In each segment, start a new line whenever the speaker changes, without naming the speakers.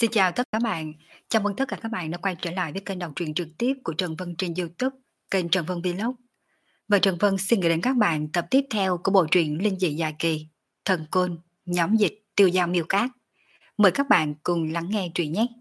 Xin chào tất cả các bạn. Chào mừng tất cả các bạn đã quay trở lại với kênh đọc truyện trực tiếp của Trần Vân trên YouTube, kênh Trần Vân Vlog. Và Trần Vân xin gửi đến các bạn tập tiếp theo của bộ truyện linh dị dài kỳ Thần Côn, nhóm dịch Tiêu Dao Miêu Cát. Mời các bạn cùng lắng nghe truyện nhé.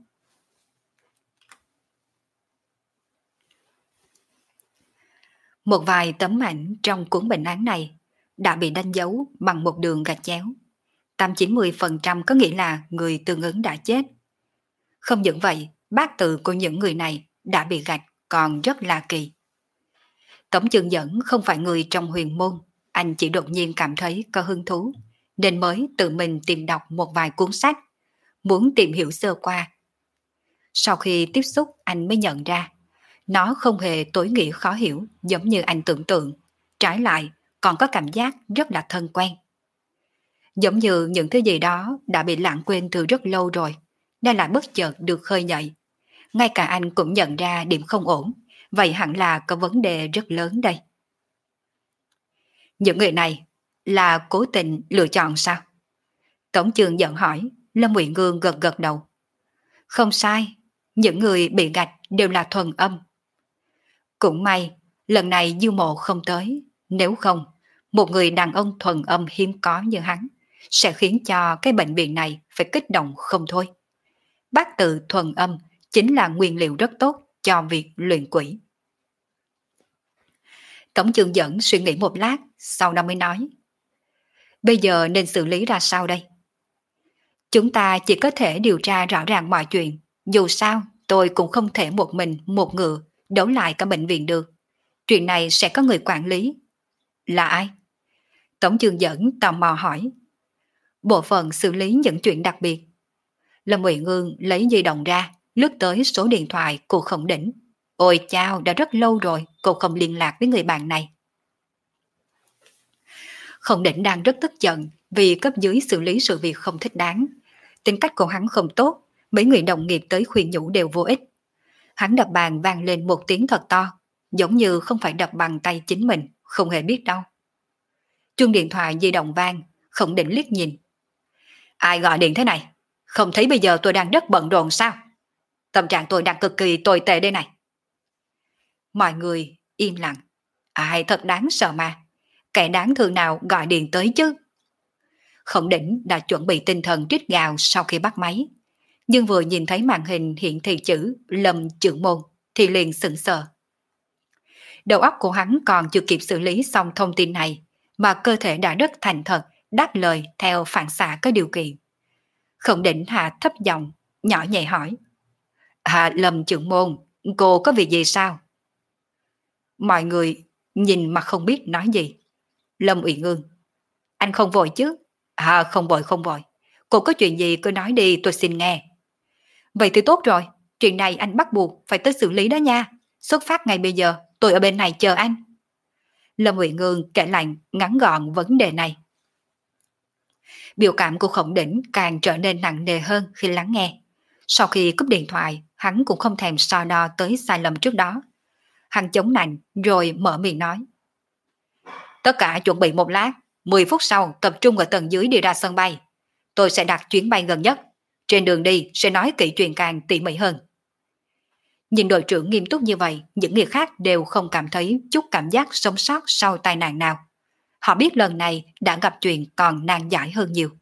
Một vài tấm ảnh trong cuốn bệnh án này đã bị đánh dấu bằng một đường gạch chéo. 80-90% có nghĩa là người tương ứng đã chết. Không những vậy, bát tự của những người này đã bị gạch còn rất là kỳ. Tống Chương Dẫn không phải người trong huyền môn, anh chỉ đột nhiên cảm thấy có hứng thú, nên mới tự mình tìm đọc một vài cuốn sách, muốn tìm hiểu sơ qua. Sau khi tiếp xúc anh mới nhận ra, nó không hề tối nghĩa khó hiểu giống như anh tưởng tượng, trái lại còn có cảm giác rất là thân quen. Giống như những thứ gì đó đã bị lãng quên từ rất lâu rồi, nên lại bất chợt được khơi dậy. Ngay cả anh cũng nhận ra điểm không ổn, vậy hẳn là có vấn đề rất lớn đây. Những người này là cố tình lựa chọn sao? Tống Chương Dẫn hỏi, Lâm Ngụy Ngương gật gật đầu. Không sai, những người bị gạch đều là thuần âm. Cũng may, lần này Du Mộ không tới, nếu không, một người đàn ông thuần âm hiếm có như hắn sẽ khiến cho cái bệnh viện này phải kích động không thôi. Bát tự thuần âm chính là nguyên liệu rất tốt cho việc luyện quỷ. Tống Chương Dẫn suy nghĩ một lát, sau đó mới nói. Bây giờ nên xử lý ra sao đây? Chúng ta chỉ có thể điều tra rõ ràng mọi chuyện. Dù sao, tôi cũng không thể một mình, một ngựa, đấu lại cả bệnh viện được. Chuyện này sẽ có người quản lý. Là ai? Tống Chương Dẫn tò mò hỏi. Bộ phận xử lý những chuyện đặc biệt. Lâm Ngụy Ngương lấy di động ra, lướt tới số điện thoại của Khổng Đỉnh. Ôi chao, đã rất lâu rồi cô không liên lạc với người bạn này. Khổng Đỉnh đang rất tức giận vì cấp dưới xử lý sự việc không thích đáng. Tính cách của hắn không tốt, mấy người đồng nghiệp tới khuyên nhủ đều vô ích. Hắn đập bàn vang lên một tiếng thật to, giống như không phải đập bằng tay chính mình, không hề biết đâu. Chuông điện thoại di động vang, Khổng Đỉnh liếc nhìn. Ai gọi điện thế này? Không thấy bây giờ tôi đang rất bận rộn sao? Tâm trạng tôi đang cực kỳ tồi tệ đây này. Mọi người im lặng. Ai thật đáng sợ mà. Kẻ đáng thương nào gọi điện tới chứ? Khổng Đỉnh đã chuẩn bị tinh thần trích gào sau khi bắt máy. Nhưng vừa nhìn thấy màn hình hiện thị chữ Lâm Trưởng Môn thì liền sững sờ. Đầu óc của hắn còn chưa kịp xử lý xong thông tin này mà cơ thể đã rất thành thật đáp lời theo phản xạ có điều kiện. Khổng Đỉnh hạ thấp giọng, nhỏ nhẹ hỏi. Lâm Trưởng Môn, cô có việc gì sao? Mọi người nhìn mà không biết nói gì. Lâm Uyển Ương. Anh không vội chứ? Không vội không vội. Cô có chuyện gì cứ nói đi tôi xin nghe. Vậy thì tốt rồi. Chuyện này anh bắt buộc phải tới xử lý đó nha. Xuất phát ngay bây giờ tôi ở bên này chờ anh. Lâm Uyển Ương kể lại ngắn gọn vấn đề này. Biểu cảm của Khổng Đỉnh càng trở nên nặng nề hơn khi lắng nghe. Sau khi cúp điện thoại, hắn cũng không thèm so đo tới sai lầm trước đó. Hắn chống nạnh rồi mở miệng nói. Tất cả chuẩn bị một lát, 10 phút sau tập trung ở tầng dưới đi ra sân bay. Tôi sẽ đặt chuyến bay gần nhất. Trên đường đi sẽ nói kỹ chuyện càng tỉ mỉ hơn. Nhìn đội trưởng nghiêm túc như vậy, những người khác đều không cảm thấy chút cảm giác sống sót sau tai nạn nào. Họ biết lần này đã gặp chuyện còn nan giải hơn nhiều.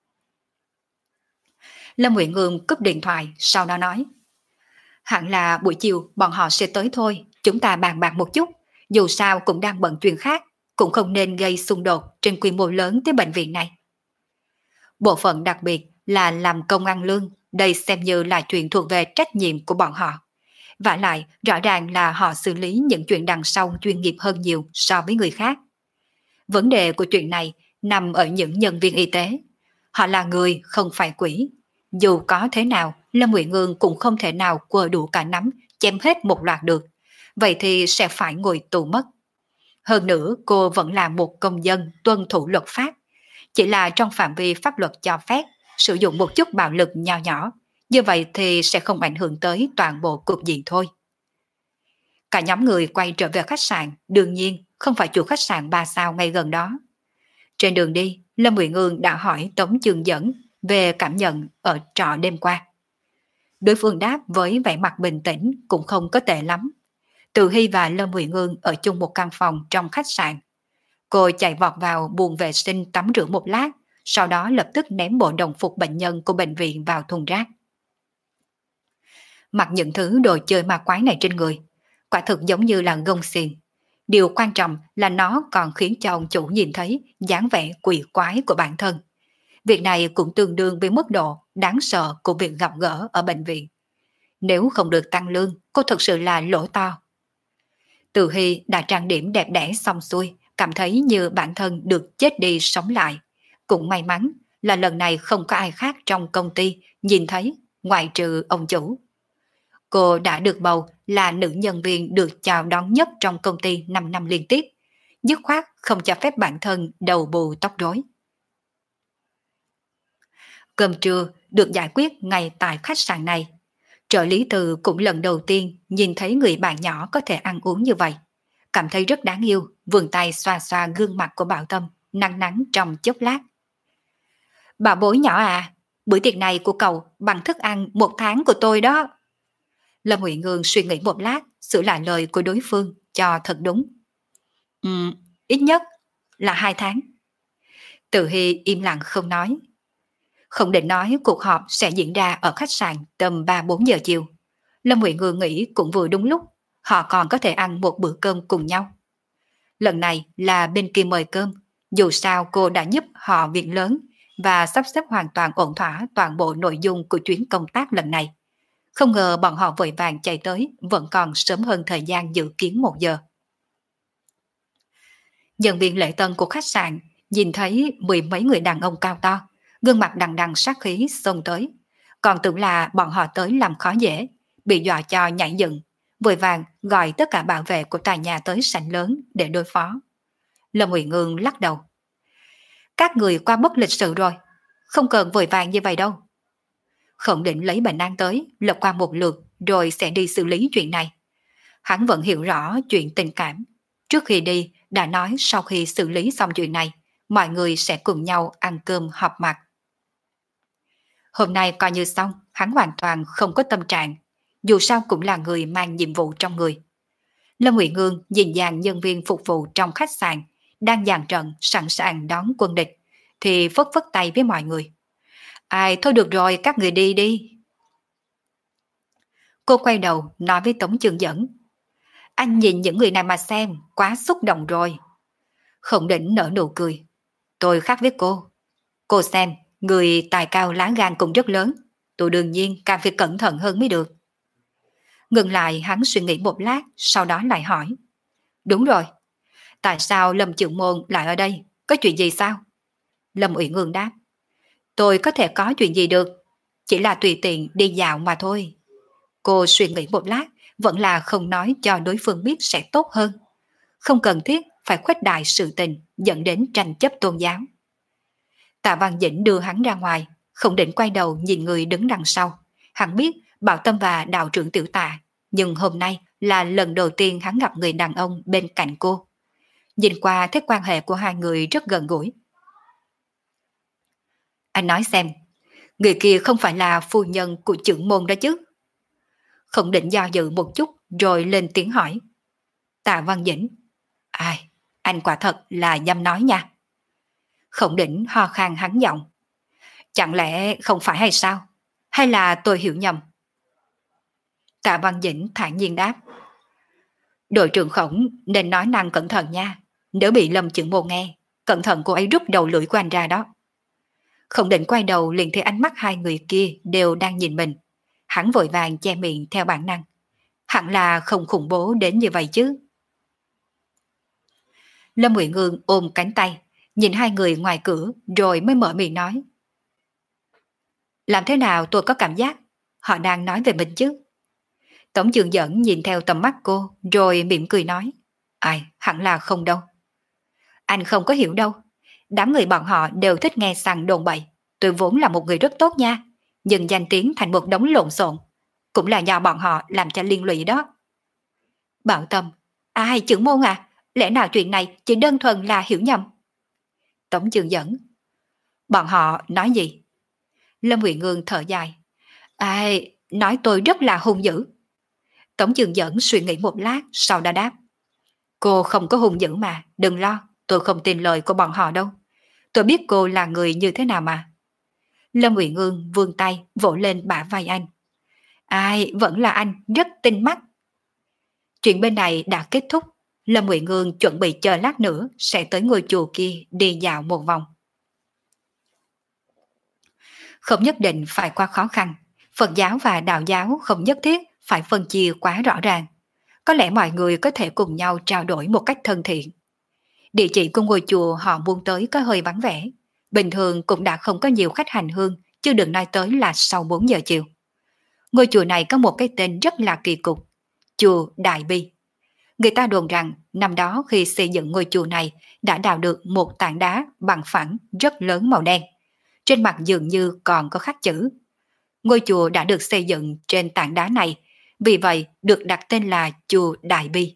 Lâm Uyển Ương cúp điện thoại, sau đó nói. Hẳn là buổi chiều bọn họ sẽ tới thôi, chúng ta bàn bạc một chút, dù sao cũng đang bận chuyện khác, cũng không nên gây xung đột trên quy mô lớn tới bệnh viện này. Bộ phận đặc biệt là làm công ăn lương, đây xem như là chuyện thuộc về trách nhiệm của bọn họ. Vả lại, rõ ràng là họ xử lý những chuyện đằng sau chuyên nghiệp hơn nhiều so với người khác. Vấn đề của chuyện này nằm ở những nhân viên y tế. Họ là người, không phải quỷ. Dù có thế nào, Lâm Uyển Ương cũng không thể nào quơ đủ cả nắm, chém hết một loạt được. Vậy thì sẽ phải ngồi tù mất. Hơn nữa, cô vẫn là một công dân tuân thủ luật pháp. Chỉ là trong phạm vi pháp luật cho phép, sử dụng một chút bạo lực nho nhỏ. Như vậy thì sẽ không ảnh hưởng tới toàn bộ cục diện thôi. Cả nhóm người quay trở về khách sạn, đương nhiên không phải chủ khách sạn 3 sao ngay gần đó. Trên đường đi, Lâm Uyển Ương đã hỏi Tống Chương Dẫn về cảm nhận ở trọ đêm qua. Đối phương đáp với vẻ mặt bình tĩnh cũng không có tệ lắm. Từ Hy và Lâm Huyền Ương ở chung một căn phòng trong khách sạn. Cô chạy vọt vào buồng vệ sinh tắm rửa một lát, sau đó lập tức ném bộ đồng phục bệnh nhân của bệnh viện vào thùng rác. Mặc những thứ đồ chơi ma quái này trên người, quả thực giống như là gông xiềng. Điều quan trọng là nó còn khiến cho ông chủ nhìn thấy dáng vẻ quỷ quái của bản thân. Việc này cũng tương đương với mức độ đáng sợ của việc gặp gỡ ở bệnh viện. Nếu không được tăng lương, cô thực sự là lỗ to. Từ Hy đã trang điểm đẹp đẽ xong xuôi, cảm thấy như bản thân được chết đi sống lại. Cũng may mắn là lần này không có ai khác trong công ty nhìn thấy, ngoại trừ ông chủ. Cô đã được bầu là nữ nhân viên được chào đón nhất trong công ty 5 năm liên tiếp, dứt khoát không cho phép bản thân đầu bù tóc rối. Cơm trưa được giải quyết ngay tại khách sạn này. Trợ lý Từ cũng lần đầu tiên nhìn thấy người bạn nhỏ có thể ăn uống như vậy. Cảm thấy rất đáng yêu, vươn tay xoa xoa gương mặt của Bảo Tâm, nắng nắng trong chốc lát. Bảo bối nhỏ à, bữa tiệc này của cậu bằng thức ăn 1 tháng của tôi đó. Lâm Huệ Ngương suy nghĩ một lát, sửa lại lời của đối phương cho thật đúng. Ít nhất là 2 tháng. Từ Hy im lặng không nói. Không định nói cuộc họp sẽ diễn ra ở khách sạn tầm 3-4 giờ chiều. Lâm Huệ Ngương nghĩ cũng vừa đúng lúc, họ còn có thể ăn một bữa cơm cùng nhau. Lần này là bên kia mời cơm, dù sao cô đã giúp họ việc lớn và sắp xếp hoàn toàn ổn thỏa toàn bộ nội dung của chuyến công tác lần này. Không ngờ bọn họ vội vàng chạy tới vẫn còn sớm hơn thời gian dự kiến 1 giờ. Nhân viên lễ tân của khách sạn nhìn thấy 10 mấy người đàn ông cao to, gương mặt đằng đằng sát khí xông tới. Còn tưởng là bọn họ tới làm khó dễ, bị dọa cho nhảy dựng, vội vàng gọi tất cả bảo vệ của tòa nhà tới sảnh lớn để đối phó. Lâm Uyển Ngương lắc đầu. Các người quá bất lịch sự rồi, không cần vội vàng như vậy đâu. Khổng Định lấy bệnh án tới, lật qua một lượt rồi sẽ đi xử lý chuyện này. Hắn vẫn hiểu rõ chuyện tình cảm. Trước khi đi, đã nói sau khi xử lý xong chuyện này, mọi người sẽ cùng nhau ăn cơm họp mặt. Hôm nay coi như xong, hắn hoàn toàn không có tâm trạng, dù sao cũng là người mang nhiệm vụ trong người. Lâm Uyển Ngương nhìn dàn nhân viên phục vụ trong khách sạn, đang dàn trận sẵn sàng đón quân địch, thì phất phất tay với mọi người. Ai thôi được rồi, các người đi đi. Cô quay đầu nói với Tống Trường Dẫn. Anh nhìn những người này mà xem, quá xúc động rồi. Khổng Định nở nụ cười. Tôi khác với cô. Cô xem, người tài cao lá gan cũng rất lớn. Tôi đương nhiên càng phải cẩn thận hơn mới được. Ngừng lại hắn suy nghĩ một lát, sau đó lại hỏi. Đúng rồi, tại sao Lâm Trưởng Môn lại ở đây? Có chuyện gì sao? Lâm Uyển Ngương đáp. Tôi có thể có chuyện gì được, chỉ là tùy tiện đi dạo mà thôi. Cô suy nghĩ một lát, vẫn là không nói cho đối phương biết sẽ tốt hơn. Không cần thiết phải khuếch đại sự tình dẫn đến tranh chấp tôn giáo. Tạ Văn Dĩnh đưa hắn ra ngoài, không định quay đầu nhìn người đứng đằng sau. Hắn biết Bảo Tâm và đạo trưởng Tiểu Tạ, nhưng hôm nay là lần đầu tiên hắn gặp người đàn ông bên cạnh cô. Nhìn qua thấy quan hệ của hai người rất gần gũi. Anh nói xem, người kia không phải là phu nhân của trưởng môn đó chứ? Không định do dự một chút rồi lên tiếng hỏi. Tạ Văn Dĩnh. Ai, anh quả thật là dám nói nha. Khổng Định ho khan hắn giọng. Chẳng lẽ không phải hay sao? Hay là tôi hiểu nhầm? Tạ Văn Dĩnh thản nhiên đáp. Đội trưởng Khổng nên nói năng cẩn thận nha. Nếu bị Lâm Trưởng Môn nghe, cẩn thận cô ấy rút đầu lưỡi của anh ra đó. Khổng Định quay đầu liền thấy ánh mắt hai người kia đều đang nhìn mình. Hắn vội vàng che miệng theo bản năng. Hẳn là không khủng bố đến như vậy chứ. Lâm Uyển Ngương ôm cánh tay, nhìn hai người ngoài cửa rồi mới mở miệng nói. Làm thế nào tôi có cảm giác họ đang nói về mình chứ? Tống Trường Dẫn nhìn theo tầm mắt cô rồi mỉm cười nói. Ai, hẳn là không đâu. Anh không có hiểu đâu. Đám người bọn họ đều thích nghe sằng đồn bậy. Tôi vốn là một người rất tốt nha, nhưng danh tiếng thành một đống lộn xộn. Cũng là do bọn họ làm cho liên lụy đó. Bảo Tâm. Ai, trưởng môn à? Lẽ nào chuyện này chỉ đơn thuần là hiểu nhầm? Tống Trường Dẫn. Bọn họ nói gì? Lâm Uyển Ngương thở dài. Ai, nói tôi rất là hung dữ. Tống Dương Dẫn suy nghĩ một lát sau đã đáp. Cô không có hung dữ mà, đừng lo, tôi không tin lời của bọn họ đâu. Tôi biết cô là người như thế nào mà. Lâm Uyển Ương vươn tay vỗ lên bả vai anh. Ai, vẫn là anh, rất tinh mắt. Chuyện bên này đã kết thúc. Lâm Uyển Ương chuẩn bị chờ lát nữa sẽ tới ngôi chùa kia đi dạo một vòng. Không nhất định phải qua khó khăn. Phật giáo và đạo giáo không nhất thiết phải phân chia quá rõ ràng. Có lẽ mọi người có thể cùng nhau trao đổi một cách thân thiện. Địa chỉ của ngôi chùa họ muốn tới có hơi vắng vẻ. Bình thường cũng đã không có nhiều khách hành hương, chứ đừng nói tới là sau 4 giờ chiều. Ngôi chùa này có một cái tên rất là kỳ cục. Chùa Đại Bi. Người ta đồn rằng năm đó khi xây dựng ngôi chùa này đã đào được một tảng đá bằng phẳng rất lớn màu đen. Trên mặt dường như còn có khắc chữ. Ngôi chùa đã được xây dựng trên tảng đá này, vì vậy được đặt tên là chùa Đại Bi.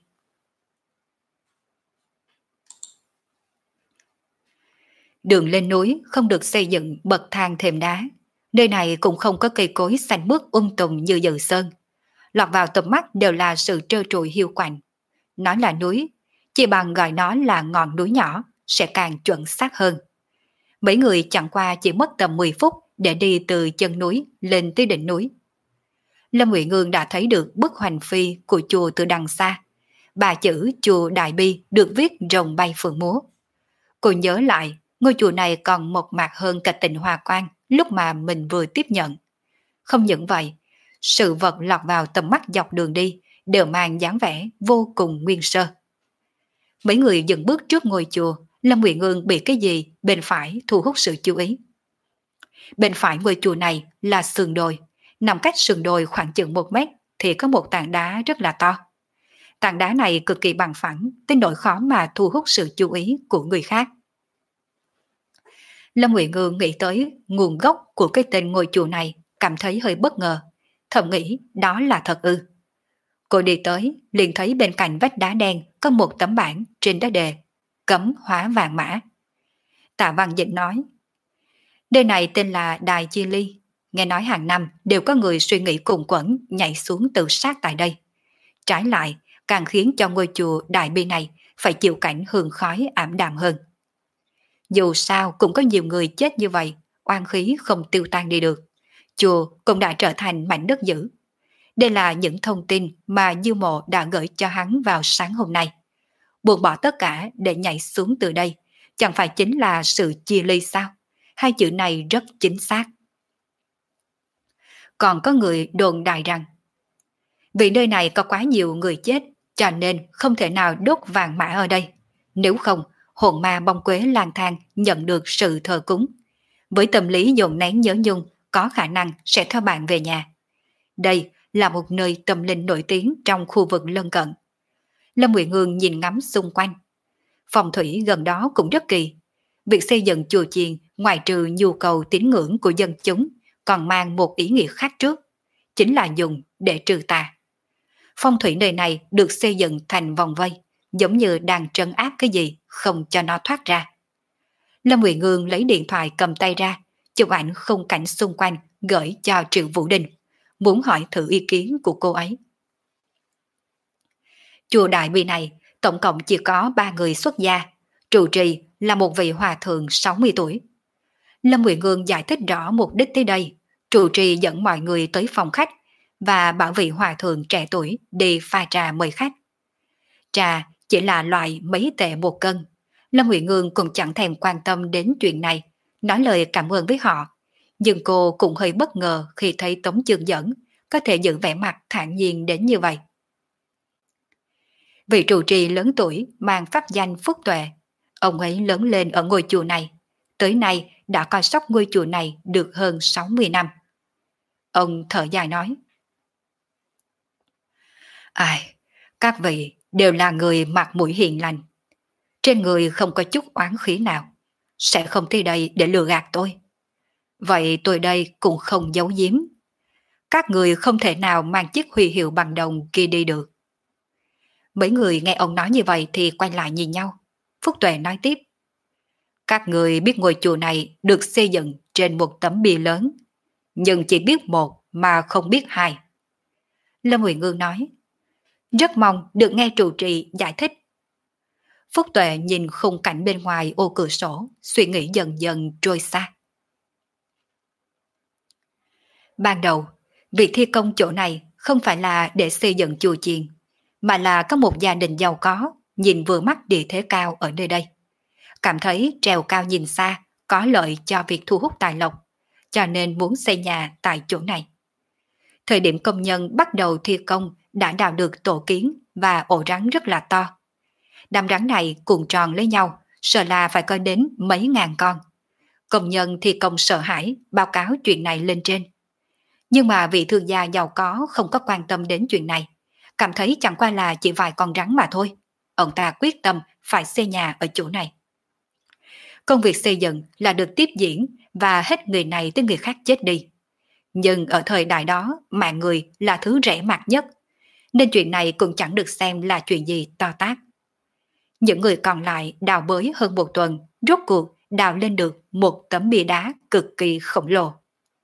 Đường lên núi không được xây dựng bậc thang thềm đá. Nơi này cũng không có cây cối xanh mướt tùng như Dự Sơn. Lọt vào tầm mắt đều là sự trơ trụi hiu quạnh. Nói là núi, chỉ bằng gọi nó là ngọn núi nhỏ sẽ càng chuẩn xác hơn. Mấy người chẳng qua chỉ mất tầm 10 phút để đi từ chân núi lên tới đỉnh núi. Lâm Uyển Ương đã thấy được bức hoành phi của chùa từ đằng xa. Ba chữ chùa Đại Bi được viết rồng bay phượng múa. Cô nhớ lại, ngôi chùa này còn mộc mạc hơn cả Tịnh Hòa Quan lúc mà mình vừa tiếp nhận. Không những vậy, sự vật lọt vào tầm mắt dọc đường đi đều mang dáng vẻ vô cùng nguyên sơ. Mấy người dừng bước trước ngôi chùa, Lâm Uyển Ương bị cái gì bên phải thu hút sự chú ý. Bên phải ngôi chùa này là sườn đồi, nằm cách sườn đồi khoảng chừng 1 mét thì có một tảng đá rất là to. Tảng đá này cực kỳ bằng phẳng, tới nỗi khó mà thu hút sự chú ý của người khác. Lâm Uyển Ương nghĩ tới nguồn gốc của cái tên ngôi chùa này, cảm thấy hơi bất ngờ, thầm nghĩ đó là thật ư. Cô đi tới, liền thấy bên cạnh vách đá đen có một tấm bảng trên đó đề cấm hóa vàng mã. Tạ Văn Dịch nói, nơi này tên là Đài Chi Ly, nghe nói hàng năm đều có người suy nghĩ cùng quẩn nhảy xuống tự sát tại đây. Trái lại, càng khiến cho ngôi chùa Đại Bi này phải chịu cảnh hương khói ảm đạm hơn. Dù sao cũng có nhiều người chết như vậy, oan khí không tiêu tan đi được. Chùa cũng đã trở thành mảnh đất dữ. Đây là những thông tin mà Dư Mộ đã gửi cho hắn vào sáng hôm nay. Buông bỏ tất cả để nhảy xuống từ đây, chẳng phải chính là sự chia ly sao? Hai chữ này rất chính xác. Còn có người đồn đại rằng, vì nơi này có quá nhiều người chết, cho nên không thể nào đốt vàng mã ở đây. Nếu không, hồn ma bông quế lang thang nhận được sự thờ cúng. Với tâm lý dồn nén nhớ nhung, có khả năng sẽ theo bạn về nhà. Đây là một nơi tâm linh nổi tiếng trong khu vực lân cận. Lâm Uyển Ương nhìn ngắm xung quanh. Phong thủy gần đó cũng rất kỳ. Việc xây dựng chùa chiền ngoài trừ nhu cầu tín ngưỡng của dân chúng còn mang một ý nghĩa khác trước, chính là dùng để trừ tà. Phong thủy nơi này được xây dựng thành vòng vây, giống như đang trấn áp cái gì không cho nó thoát ra. Lâm Uyển Ương lấy điện thoại cầm tay ra, chụp ảnh khung cảnh xung quanh gửi cho Triệu Vũ Đình, muốn hỏi thử ý kiến của cô ấy. Chùa Đại Bi này tổng cộng chỉ có 3 người xuất gia, trụ trì là một vị hòa thượng 60 tuổi. Lâm Uyển Ương giải thích rõ mục đích tới đây, trụ trì dẫn mọi người tới phòng khách và bảo vị hòa thượng trẻ tuổi đi pha trà mời khách. Trà chỉ là loại mấy tệ 1 cân. Lâm Uyển Ương cũng chẳng thèm quan tâm đến chuyện này, nói lời cảm ơn với họ. Nhưng cô cũng hơi bất ngờ khi thấy Tống Dương Dẫn có thể giữ vẻ mặt thản nhiên đến như vậy. Vị trụ trì lớn tuổi mang pháp danh Phúc Tuệ. Ông ấy lớn lên ở ngôi chùa này, tới nay đã coi sóc ngôi chùa này được hơn 60 năm. Ông thở dài nói, ai, các vị đều là người mặt mũi hiền lành, trên người không có chút oán khí nào, sẽ không tới đây để lừa gạt tôi. Vậy tôi đây cũng không giấu giếm. Các người không thể nào mang chiếc huy hiệu bằng đồng kia đi được. Mấy người nghe ông nói như vậy thì quay lại nhìn nhau. Phúc Tuệ nói tiếp, các người biết ngôi chùa này được xây dựng trên một tấm bia lớn, nhưng chỉ biết một mà không biết hai. Lâm Huyền Ngương nói, rất mong được nghe trụ trì giải thích. Phúc Tuệ nhìn khung cảnh bên ngoài ô cửa sổ, suy nghĩ dần dần trôi xa. Ban đầu, việc thi công chỗ này không phải là để xây dựng chùa chiền, mà là có một gia đình giàu có, nhìn vừa mắt địa thế cao ở nơi đây. Cảm thấy trèo cao nhìn xa, có lợi cho việc thu hút tài lộc, cho nên muốn xây nhà tại chỗ này. Thời điểm công nhân bắt đầu thi công đã đào được tổ kiến và ổ rắn rất là to. Đám rắn này cuộn tròn lấy nhau, sợ là phải có đến mấy ngàn con. Công nhân thi công sợ hãi báo cáo chuyện này lên trên. Nhưng mà vị thương gia giàu có không có quan tâm đến chuyện này, cảm thấy chẳng qua là chỉ vài con rắn mà thôi. Ông ta quyết tâm phải xây nhà ở chỗ này. Công việc xây dựng là được tiếp diễn và hết người này tới người khác chết đi. Nhưng ở thời đại đó, mạng người là thứ rẻ mạt nhất, nên chuyện này cũng chẳng được xem là chuyện gì to tát. Những người còn lại đào bới hơn một tuần, rốt cuộc đào lên được một tấm bia đá cực kỳ khổng lồ.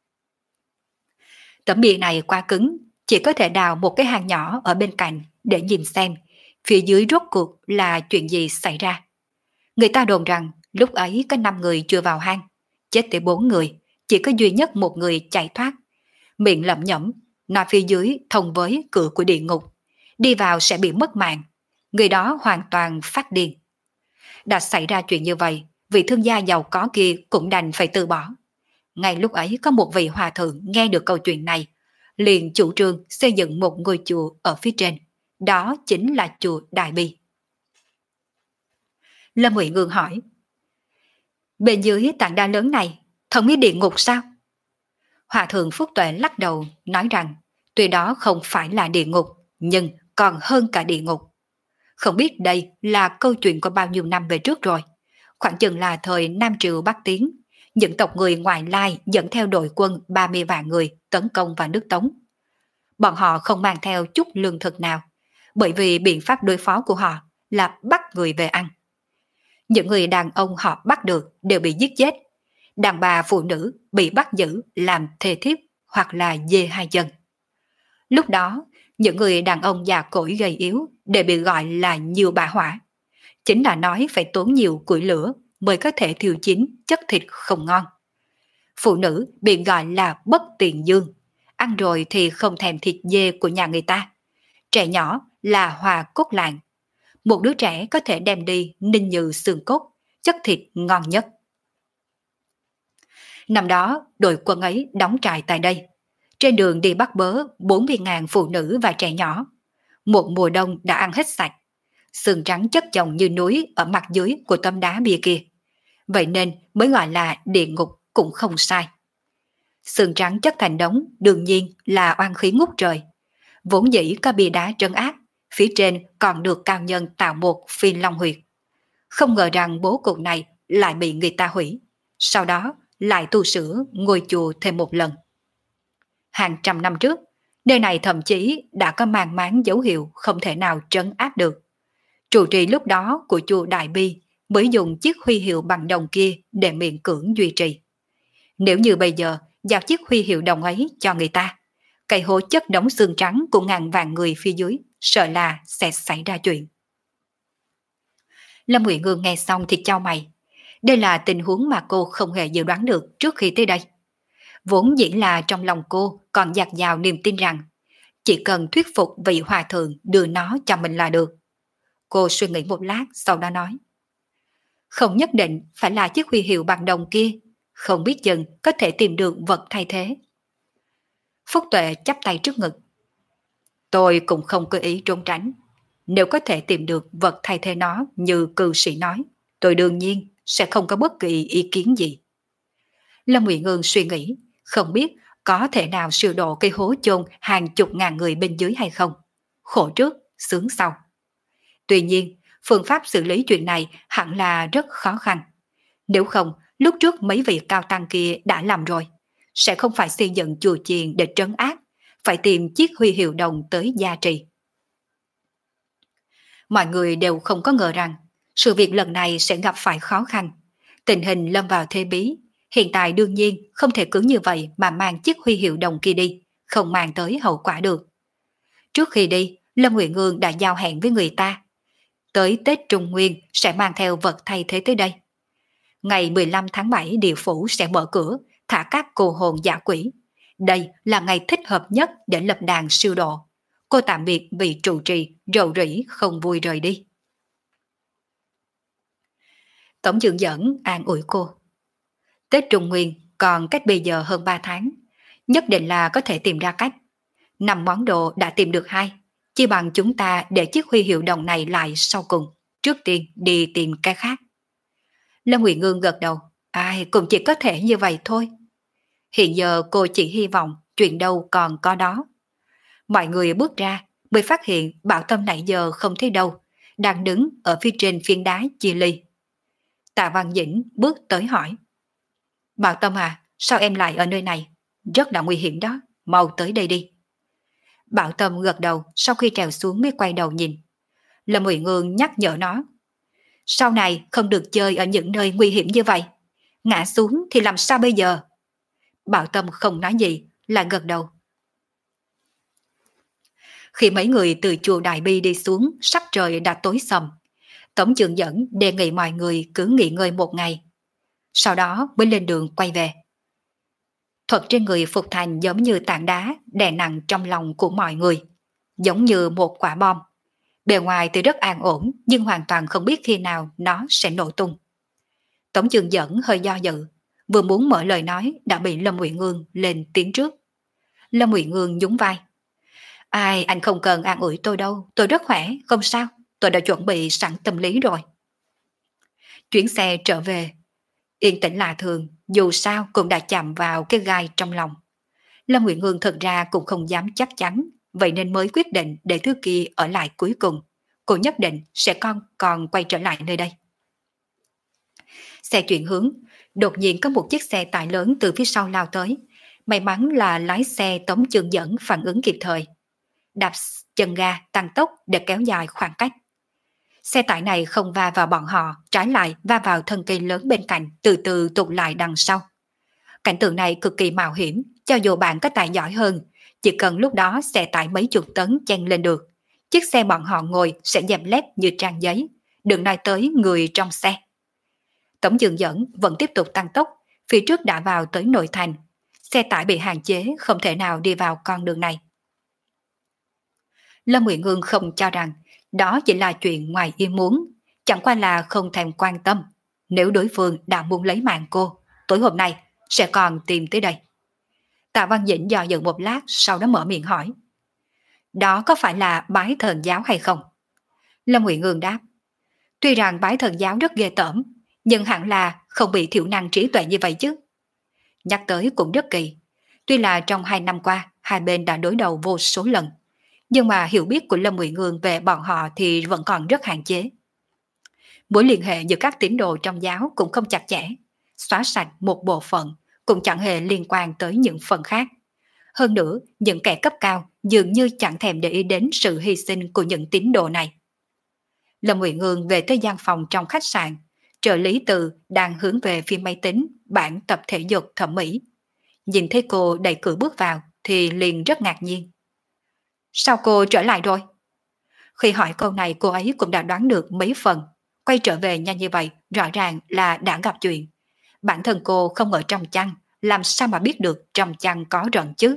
Tấm bia này quá cứng, chỉ có thể đào một cái hang nhỏ ở bên cạnh để nhìn xem phía dưới rốt cuộc là chuyện gì xảy ra. Người ta đồn rằng lúc ấy có 5 người chui vào hang, chết tới 4 người, chỉ có duy nhất một người chạy thoát. Miệng lẩm nhẩm, nói phía dưới thông với cửa của địa ngục, đi vào sẽ bị mất mạng. Người đó hoàn toàn phát điên. Đã xảy ra chuyện như vậy, vị thương gia giàu có kia cũng đành phải từ bỏ. Ngay lúc ấy có một vị hòa thượng nghe được câu chuyện này, liền chủ trương xây dựng một ngôi chùa ở phía trên. Đó chính là chùa Đại Bi. Lâm Huệ Ngương hỏi, bên dưới tảng đá lớn này, không biết địa ngục sao? Hòa thượng Phúc Tuệ lắc đầu, nói rằng, tuy đó không phải là địa ngục, nhưng còn hơn cả địa ngục. Không biết đây là câu chuyện của bao nhiêu năm về trước rồi. Khoảng chừng là thời Nam Triều Bắc Tiến, những tộc người ngoại lai dẫn theo đội quân 30 vạn người tấn công vào nước Tống. Bọn họ không mang theo chút lương thực nào, bởi vì biện pháp đối phó của họ là bắt người về ăn. Những người đàn ông họ bắt được đều bị giết chết. Đàn bà phụ nữ bị bắt giữ làm thê thiếp hoặc là dê hai chân. Lúc đó, những người đàn ông già cỗi gầy yếu đều bị gọi là nhiều bà hỏa. Chính là nói phải tốn nhiều củi lửa mới có thể thiêu chín chất thịt không ngon. Phụ nữ bị gọi là bất tiền dương, ăn rồi thì không thèm thịt dê của nhà người ta. Trẻ nhỏ là hòa cốt lạng. Một đứa trẻ có thể đem đi ninh như xương cốt, chất thịt ngon nhất. Năm đó, đội quân ấy đóng trại tại đây. Trên đường đi bắt bớ 40.000 phụ nữ và trẻ nhỏ. Một mùa đông đã ăn hết sạch. Xương trắng chất chồng như núi ở mặt dưới của tấm đá bia kia. Vậy nên mới gọi là địa ngục cũng không sai. Xương trắng chất thành đống đương nhiên là oan khí ngút trời. Vốn dĩ có bia đá trấn áp, phía trên còn được cao nhân tạo một phi long huyệt. Không ngờ rằng bố cục này lại bị người ta hủy. Sau đó lại tu sửa ngôi chùa thêm một lần. Hàng trăm năm trước, nơi này thậm chí đã có mang máng dấu hiệu không thể nào trấn áp được. Trụ trì lúc đó của chùa Đại Bi mới dùng chiếc huy hiệu bằng đồng kia để miễn cưỡng duy trì. Nếu như bây giờ giao chiếc huy hiệu đồng ấy cho người ta, cây hố chất đống xương trắng của ngàn vạn người phía dưới sợ là sẽ xảy ra chuyện. Lâm Huệ Ngương nghe xong thì chau mày. Đây là tình huống mà cô không hề dự đoán được trước khi tới đây. Vốn dĩ là trong lòng cô còn dạt dào niềm tin rằng chỉ cần thuyết phục vị hòa thượng đưa nó cho mình là được. Cô suy nghĩ một lát sau đó nói, không nhất định phải là chiếc huy hiệu bằng đồng kia, không biết chừng có thể tìm được vật thay thế. Phúc Tuệ chắp tay trước ngực. Tôi cũng không có ý trốn tránh. Nếu có thể tìm được vật thay thế nó như cư sĩ nói, tôi đương nhiên sẽ không có bất kỳ ý kiến gì. Lâm Ngụy Ngương suy nghĩ, không biết có thể nào siêu độ cây hố chôn hàng chục ngàn người bên dưới hay không. Khổ trước, sướng sau. Tuy nhiên, phương pháp xử lý chuyện này hẳn là rất khó khăn. Nếu không, lúc trước mấy vị cao tăng kia đã làm rồi. Sẽ không phải xây dựng chùa chiền để trấn áp, phải tìm chiếc huy hiệu đồng tới gia trì. Mọi người đều không có ngờ rằng sự việc lần này sẽ gặp phải khó khăn. Tình hình lâm vào thế bí. Hiện tại đương nhiên không thể cứ như vậy mà mang chiếc huy hiệu đồng kia đi, không mang tới hậu quả được. Trước khi đi, Lâm Nguyện Ương đã giao hẹn với người ta. Tới Tết Trung Nguyên sẽ mang theo vật thay thế tới đây. Ngày 15 tháng 7 địa phủ sẽ mở cửa, thả các cô hồn dã quỷ. Đây là ngày thích hợp nhất để lập đàn siêu độ. Cô tạm biệt vị trụ trì, rầu rĩ không vui rời đi. Tổng trưởng dẫn an ủi cô. Tết Trung Nguyên còn cách bây giờ hơn 3 tháng. Nhất định là có thể tìm ra cách. 5 món đồ đã tìm được 2. Chỉ bằng chúng ta để chiếc huy hiệu đồng này lại sau cùng. Trước tiên đi tìm cái khác. Lâm Nguyệt Ngương gật đầu. Ai cũng chỉ có thể như vậy thôi. Hiện giờ cô chỉ hy vọng chuyện đâu còn có đó. Mọi người bước ra mới phát hiện Bảo Tâm nãy giờ không thấy đâu, đang đứng ở phía trên phiến đá chia ly. Tạ Văn Dĩnh bước tới hỏi. Bảo Tâm à, sao em lại ở nơi này? Rất là nguy hiểm đó, mau tới đây đi. Bảo Tâm gật đầu, sau khi trèo xuống mới quay đầu nhìn. Lâm Uyển Ương nhắc nhở nó. Sau này không được chơi ở những nơi nguy hiểm như vậy. Ngã xuống thì làm sao bây giờ? Bảo Tâm không nói gì, lại gật đầu. Khi mấy người từ chùa Đại Bi đi xuống, sắc trời đã tối sầm. Tổng trưởng dẫn đề nghị mọi người cứ nghỉ ngơi một ngày. Sau đó mới lên đường quay về. Thuật trên người Phục Thành giống như tảng đá đè nặng trong lòng của mọi người, giống như một quả bom. Bề ngoài thì rất an ổn, nhưng hoàn toàn không biết khi nào nó sẽ nổ tung. Tổng trưởng dẫn hơi do dự, vừa muốn mở lời nói đã bị Lâm Uyển Ương lên tiếng trước. Lâm Uyển Ương nhún vai. Ai, anh không cần an ủi tôi đâu, tôi rất khỏe, không sao, tôi đã chuẩn bị sẵn tâm lý rồi. Chuyến xe trở về, yên tĩnh lạ thường, dù sao cũng đã chạm vào cái gai trong lòng. Lâm Uyển Ương thật ra cũng không dám chắc chắn, vậy nên mới quyết định để Thứ Kỳ ở lại cuối cùng. Cô nhất định sẽ còn quay trở lại nơi đây. Xe chuyển hướng, đột nhiên có một chiếc xe tải lớn từ phía sau lao tới. May mắn là lái xe Tống Trường Dẫn phản ứng kịp thời, đạp chân ga tăng tốc để kéo dài khoảng cách. Xe tải này không va vào bọn họ, trái lại va vào thân cây lớn bên cạnh, từ từ tụt lại đằng sau. Cảnh tượng này cực kỳ mạo hiểm, cho dù bạn có tài giỏi hơn, chỉ cần lúc đó xe tải mấy chục tấn chen lên được, chiếc xe bọn họ ngồi sẽ dẹp lép như trang giấy, đừng nói tới người trong xe. Tổng Trường Dẫn vẫn tiếp tục tăng tốc, phía trước đã vào tới nội thành. Xe tải bị hạn chế, không thể nào đi vào con đường này. Lâm Uyển Ương không cho rằng đó chỉ là chuyện ngoài ý muốn, chẳng qua là không thèm quan tâm. Nếu đối phương đã muốn lấy mạng cô, tối hôm nay sẽ còn tìm tới đây. Tạ Văn Dĩnh dò dự một lát, sau đó mở miệng hỏi. Đó có phải là bái thần giáo hay không? Lâm Uyển Ương đáp. Tuy rằng bái thần giáo rất ghê tởm, nhưng hẳn là không bị thiểu năng trí tuệ như vậy chứ. Nhắc tới cũng rất kỳ. Tuy là trong 2 năm qua, hai bên đã đối đầu vô số lần, nhưng mà hiểu biết của Lâm Uyển Ương về bọn họ thì vẫn còn rất hạn chế. Mối liên hệ giữa các tín đồ trong giáo cũng không chặt chẽ, xóa sạch một bộ phận cũng chẳng hề liên quan tới những phần khác. Hơn nữa, những kẻ cấp cao dường như chẳng thèm để ý đến sự hy sinh của những tín đồ này. Lâm Uyển Ương về tới gian phòng trong khách sạn, trợ lý Từ đang hướng về phía máy tính, bảng tập thể dục thẩm mỹ. Nhìn thấy cô đẩy cửa bước vào thì liền rất ngạc nhiên. Sao cô trở lại rồi? Khi hỏi câu này cô ấy cũng đã đoán được mấy phần, quay trở về nhanh như vậy rõ ràng là đã gặp chuyện. Bản thân cô không ở trong chăn, làm sao mà biết được trong chăn có rận chứ?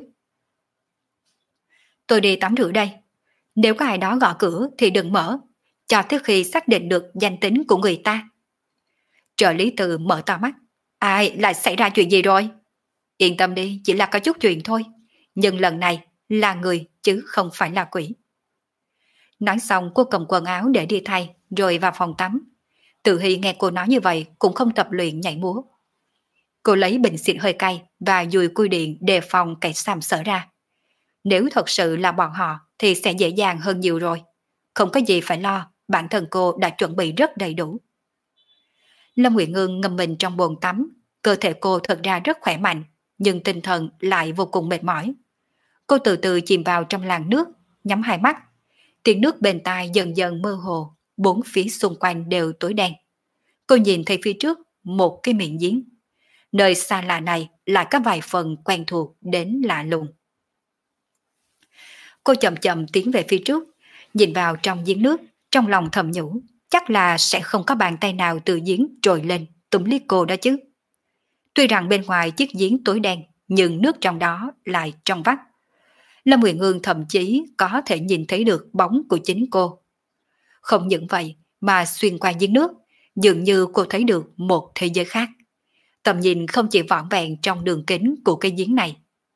Tôi đi tắm rửa đây. Nếu có ai đó gõ cửa thì đừng mở, cho tới khi xác định được danh tính của người ta. Trợ lý Từ mở to mắt. Ai, lại xảy ra chuyện gì rồi? Yên tâm đi, chỉ là có chút chuyện thôi. Nhưng lần này là người chứ không phải là quỷ. Nói xong cô cầm quần áo để đi thay rồi vào phòng tắm. Từ Hy nghe cô nói như vậy cũng không tập luyện nhảy múa. Cô lấy bình xịt hơi cay và dùi cui điện đề phòng kẻ xàm xỡ ra. Nếu thật sự là bọn họ thì sẽ dễ dàng hơn nhiều rồi. Không có gì phải lo, bản thân cô đã chuẩn bị rất đầy đủ. Lâm Uyển Ương ngâm mình trong bồn tắm, cơ thể cô thật ra rất khỏe mạnh, nhưng tinh thần lại vô cùng mệt mỏi. Cô từ từ chìm vào trong làn nước, nhắm hai mắt. Tiếng nước bên tai dần dần mơ hồ, bốn phía xung quanh đều tối đen. Cô nhìn thấy phía trước một cái miệng giếng. Nơi xa lạ này lại có vài phần quen thuộc đến lạ lùng. Cô chậm chậm tiến về phía trước, nhìn vào trong giếng nước, trong lòng thầm nhủ, chắc là sẽ không có bàn tay nào từ giếng trồi lên túm lấy cô đó chứ. Tuy rằng bên ngoài chiếc giếng tối đen, nhưng nước trong đó lại trong vắt. Lâm Nguyệt Ngương thậm chí có thể nhìn thấy được bóng của chính cô. Không những vậy mà xuyên qua giếng nước, dường như cô thấy được một thế giới khác. Tầm nhìn không chỉ vỏn vẹn trong đường kính của cái giếng này.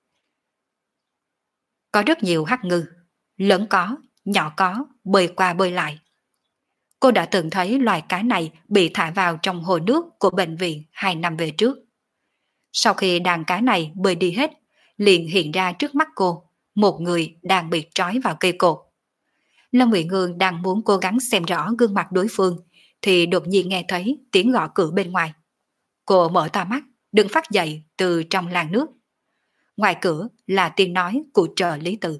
Có rất nhiều hắc ngư, lớn có, nhỏ có, bơi qua bơi lại. Cô đã từng thấy loài cá này bị thả vào trong hồ nước của bệnh viện 2 năm về trước. Sau khi đàn cá này bơi đi hết, liền hiện ra trước mắt cô, một người đang bị trói vào cây cột. Lâm Nguyệt Ngương đang muốn cố gắng xem rõ gương mặt đối phương, thì đột nhiên nghe thấy tiếng gõ cửa bên ngoài. Cô mở to mắt, đứng phát dậy từ trong làn nước. Ngoài cửa là tiếng nói của trợ lý Từ.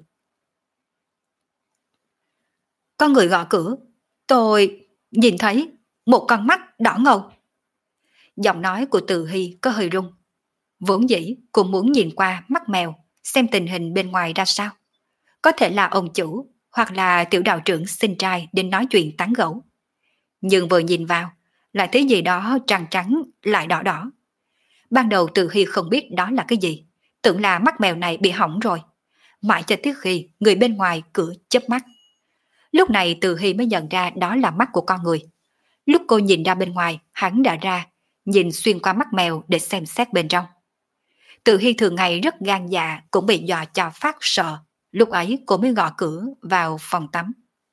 Có người gõ cửa, tôi nhìn thấy một con mắt đỏ ngầu. Giọng nói của Từ Hy có hơi rung. Vốn dĩ cô muốn nhìn qua mắt mèo, xem tình hình bên ngoài ra sao. Có thể là ông chủ, hoặc là tiểu đạo trưởng xin trai đến nói chuyện tán gẫu. Nhưng vừa nhìn vào, lại thấy gì đó trắng trắng lại đỏ đỏ. Ban đầu Từ Hy không biết đó là cái gì, tưởng là mắt mèo này bị hỏng rồi. Mãi cho tới khi người bên ngoài cửa chớp mắt. Lúc này Từ Hy mới nhận ra đó là mắt của con người. Lúc cô nhìn ra bên ngoài, hắn đã ra, nhìn xuyên qua mắt mèo để xem xét bên trong. Từ Hy thường ngày rất gan dạ, cũng bị dọa cho phát sợ. Lúc ấy cô mới gõ cửa vào phòng tắm.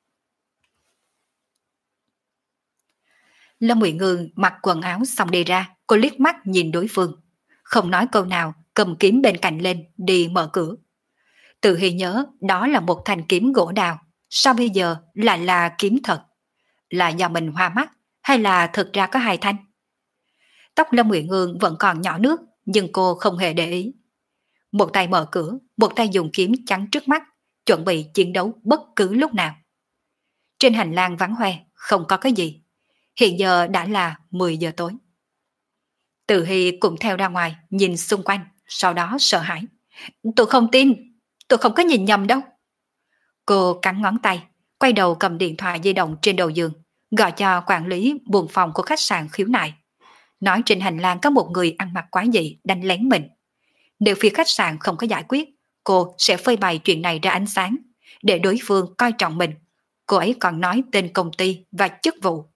Lâm Nguyệt Ngương mặc quần áo xong đi ra, cô liếc mắt nhìn đối phương. Không nói câu nào, cầm kiếm bên cạnh lên, đi mở cửa. Từ Hy nhớ đó là một thanh kiếm gỗ đào, sao bây giờ lại là kiếm thật? Là do mình hoa mắt, hay là thực ra có hai thanh? Tóc Lâm Nguyệt Ngương vẫn còn nhỏ nước, nhưng cô không hề để ý. Một tay mở cửa, một tay dùng kiếm chắn trước mắt, chuẩn bị chiến đấu bất cứ lúc nào. Trên hành lang vắng hoe, không có cái gì. Hiện giờ đã là 10 giờ tối. Từ Hy cũng theo ra ngoài, nhìn xung quanh, sau đó sợ hãi. Tôi không tin, tôi không có nhìn nhầm đâu. Cô cắn ngón tay, quay đầu cầm điện thoại di động trên đầu giường, gọi cho quản lý buồng phòng của khách sạn khiếu nại. Nói trên hành lang có một người ăn mặc quái dị đánh lén mình. Nếu phía khách sạn không có giải quyết, cô sẽ phơi bày chuyện này ra ánh sáng, để đối phương coi trọng mình. Cô ấy còn nói tên công ty và chức vụ.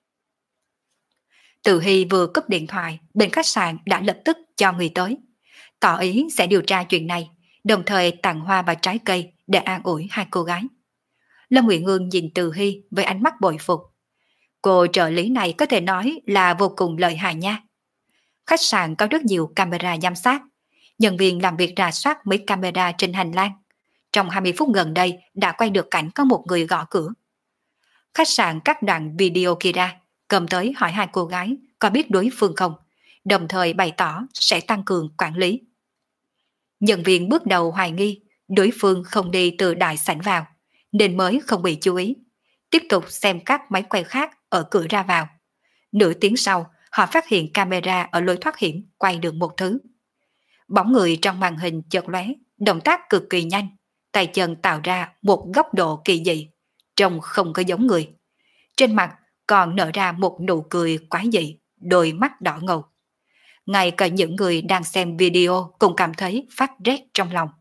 Từ Hy vừa cúp điện thoại, bên khách sạn đã lập tức cho người tới, tỏ ý sẽ điều tra chuyện này, đồng thời tặng hoa và trái cây để an ủi hai cô gái. Lâm Nguyệt Ngương nhìn Từ Hy với ánh mắt bội phục. Cô trợ lý này có thể nói là vô cùng lợi hại nha. Khách sạn có rất nhiều camera giám sát, nhân viên làm việc rà soát mấy camera trên hành lang. Trong 20 phút gần đây đã quay được cảnh có một người gõ cửa. Khách sạn cắt đoạn video kia ra, cầm tới hỏi hai cô gái có biết đối phương không, đồng thời bày tỏ sẽ tăng cường quản lý. Nhân viên bước đầu hoài nghi đối phương không đi từ đại sảnh vào, nên mới không bị chú ý. Tiếp tục xem các máy quay khác ở cửa ra vào. Nửa tiếng sau, họ phát hiện camera ở lối thoát hiểm quay được một thứ. Bóng người trong màn hình chợt lóe, động tác cực kỳ nhanh, tay chân tạo ra một góc độ kỳ dị, trông không có giống người. Trên mặt còn nở ra một nụ cười quái dị, đôi mắt đỏ ngầu. Ngay cả những người đang xem video cũng cảm thấy phát rét trong lòng.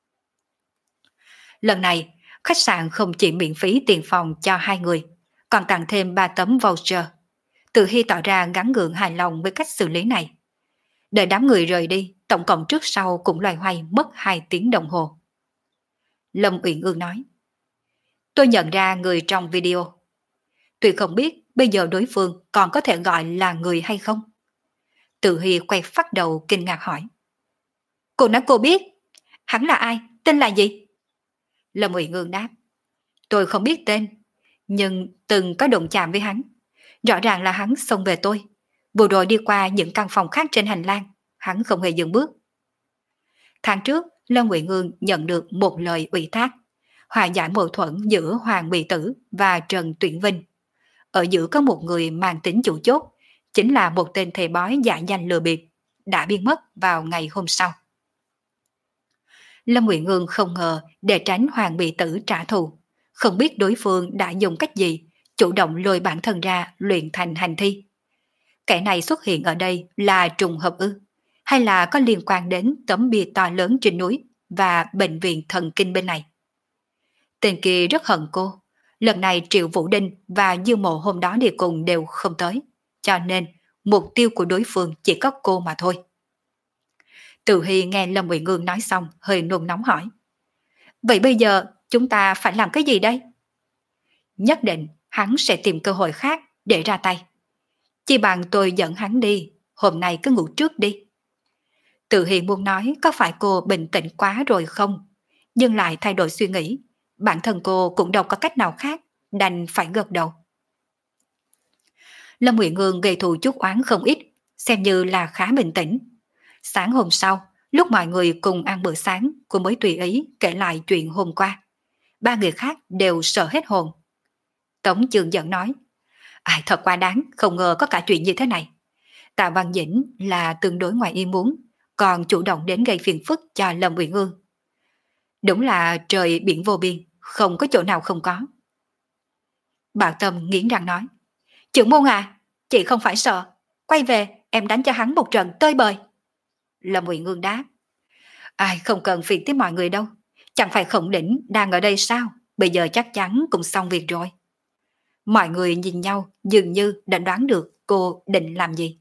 Lần này, khách sạn không chỉ miễn phí tiền phòng cho hai người, còn tặng thêm 3 tấm voucher. Từ Hy tỏ ra gắn gượng hài lòng với cách xử lý này. Đợi đám người rời đi, tổng cộng trước sau cũng loay hoay mất 2 tiếng đồng hồ. Lâm Uyển Ương nói, tôi nhận ra người trong video. Tuy không biết bây giờ đối phương còn có thể gọi là người hay không. Từ Hy quay phát đầu kinh ngạc hỏi. Cô nói cô biết, hắn là ai, tên là gì? Lâm Uyển Ương đáp, tôi không biết tên, nhưng từng có đụng chạm với hắn. Rõ ràng là hắn xông về tôi. Vừa rồi đi qua những căn phòng khác trên hành lang, hắn không hề dừng bước. Tháng trước, Lâm Uyển Ương nhận được một lời ủy thác, hòa giải mâu thuẫn giữa Hoàng Mỹ Tử và Trần Tuyển Vinh. Ở giữa có một người mang tính chủ chốt, chính là một tên thầy bói giả danh lừa bịp, đã biến mất vào ngày hôm sau. Lâm Nguyện Ngương không ngờ để tránh Hoàng Bị Tử trả thù. Không biết đối phương đã dùng cách gì, chủ động lôi bản thân ra luyện thành hành thi. Kẻ này xuất hiện ở đây là trùng hợp ư? Hay là có liên quan đến tấm bia to lớn trên núi và bệnh viện thần kinh bên này? Tên kia rất hận cô. Lần này Triệu Vũ Đinh và Dư Mộ hôm đó đi cùng đều không tới. Cho nên mục tiêu của đối phương chỉ có cô mà thôi. Từ Hy nghe Lâm Nguyện Ngương nói xong hơi nôn nóng hỏi. Vậy bây giờ chúng ta phải làm cái gì đây? Nhất định hắn sẽ tìm cơ hội khác để ra tay. Chỉ bằng tôi dẫn hắn đi, hôm nay cứ ngủ trước đi. Từ Hy muốn nói có phải cô bình tĩnh quá rồi không? Nhưng lại thay đổi suy nghĩ. Bản thân cô cũng đâu có cách nào khác, đành phải gật đầu. Lâm Nguyện Ngương gây thù chút oán không ít, xem như là khá bình tĩnh. Sáng hôm sau, lúc mọi người cùng ăn bữa sáng, cô mới tùy ý kể lại chuyện hôm qua. Ba người khác đều sợ hết hồn. Tống Chương giận nói, ai thật quá đáng, không ngờ có cả chuyện như thế này. Tạ Văn Dĩnh là tương đối ngoài ý muốn, còn chủ động đến gây phiền phức cho Lâm Uyển Ương. Đúng là trời biển vô biên, không có chỗ nào không có. Bảo Tâm nghiến răng nói, trưởng môn à, chị không phải sợ, quay về em đánh cho hắn một trận tơi bời. Lâm Uyển Ương đáp, ai không cần phiền tới mọi người đâu, chẳng phải Khổng Đỉnh đang ở đây sao, bây giờ chắc chắn cũng xong việc rồi. Mọi người nhìn nhau dường như đã đoán được cô định làm gì.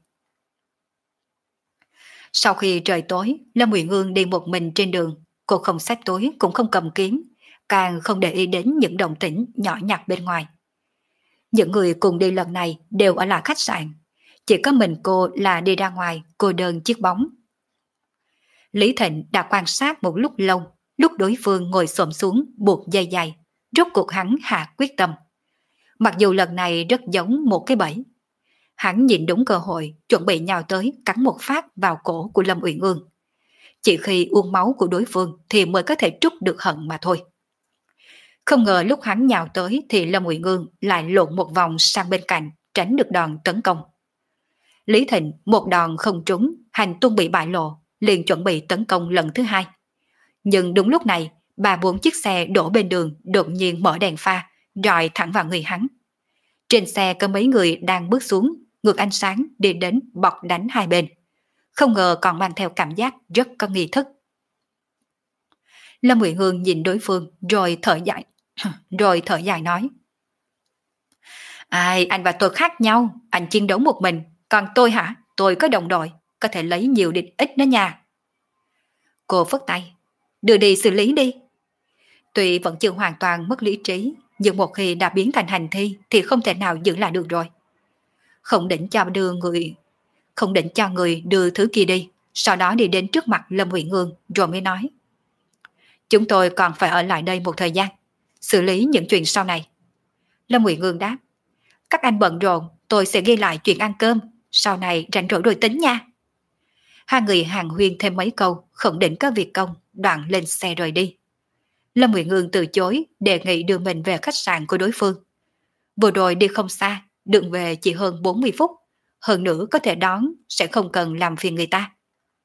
Sau khi trời tối, Lâm Uyển Ương đi một mình trên đường, cô không xách túi cũng không cầm kiếm, càng không để ý đến những động tĩnh nhỏ nhặt bên ngoài. Những người cùng đi lần này đều ở lại khách sạn, chỉ có mình cô là đi ra ngoài cô đơn chiếc bóng. Lý Thịnh đã quan sát một lúc lâu, lúc đối phương ngồi xổm xuống buộc dây dài, rốt cuộc hắn hạ quyết tâm. Mặc dù lần này rất giống một cái bẫy, hắn nhìn đúng cơ hội chuẩn bị nhào tới cắn một phát vào cổ của Lâm Uyển Ương. Chỉ khi uống máu của đối phương thì mới có thể trút được hận mà thôi. Không ngờ lúc hắn nhào tới thì Lâm Uyển Ương lại lộn một vòng sang bên cạnh, tránh được đòn tấn công. Lý Thịnh một đòn không trúng, hành tung bị bại lộ, liền chuẩn bị tấn công lần thứ hai. Nhưng đúng lúc này, 3-4 chiếc xe đổ bên đường đột nhiên mở đèn pha, rọi thẳng vào người hắn. Trên xe có mấy người đang bước xuống, ngược ánh sáng đi đến bọc đánh hai bên. Không ngờ còn mang theo cảm giác rất có nghi thức. Lâm Uyển Hương nhìn đối phương rồi thở dài nói. Ai, anh và tôi khác nhau, anh chiến đấu một mình, còn tôi hả, tôi có đồng đội, có thể lấy nhiều địch ít đó nha. Cô phất tay, đưa đi xử lý đi. Tuy vẫn chưa hoàn toàn mất lý trí, nhưng một khi đã biến thành hành thi thì không thể nào giữ lại được rồi. Không định cho người đưa thứ kia đi, sau đó đi đến trước mặt Lâm Uyển Ương rồi mới nói. Chúng tôi còn phải ở lại đây một thời gian, xử lý những chuyện sau này. Lâm Uyển Ương đáp, các anh bận rộn, tôi sẽ ghi lại chuyện ăn cơm, sau này rảnh rỗi rồi tính nha. Hai người hàn huyên thêm mấy câu, không định có việc công, đoạn lên xe rời đi. Lâm Uyển Ương từ chối, đề nghị đưa mình về khách sạn của đối phương. Vừa rồi đi không xa, đường về chỉ hơn 40 phút, hơn nữa có thể đón, sẽ không cần làm phiền người ta.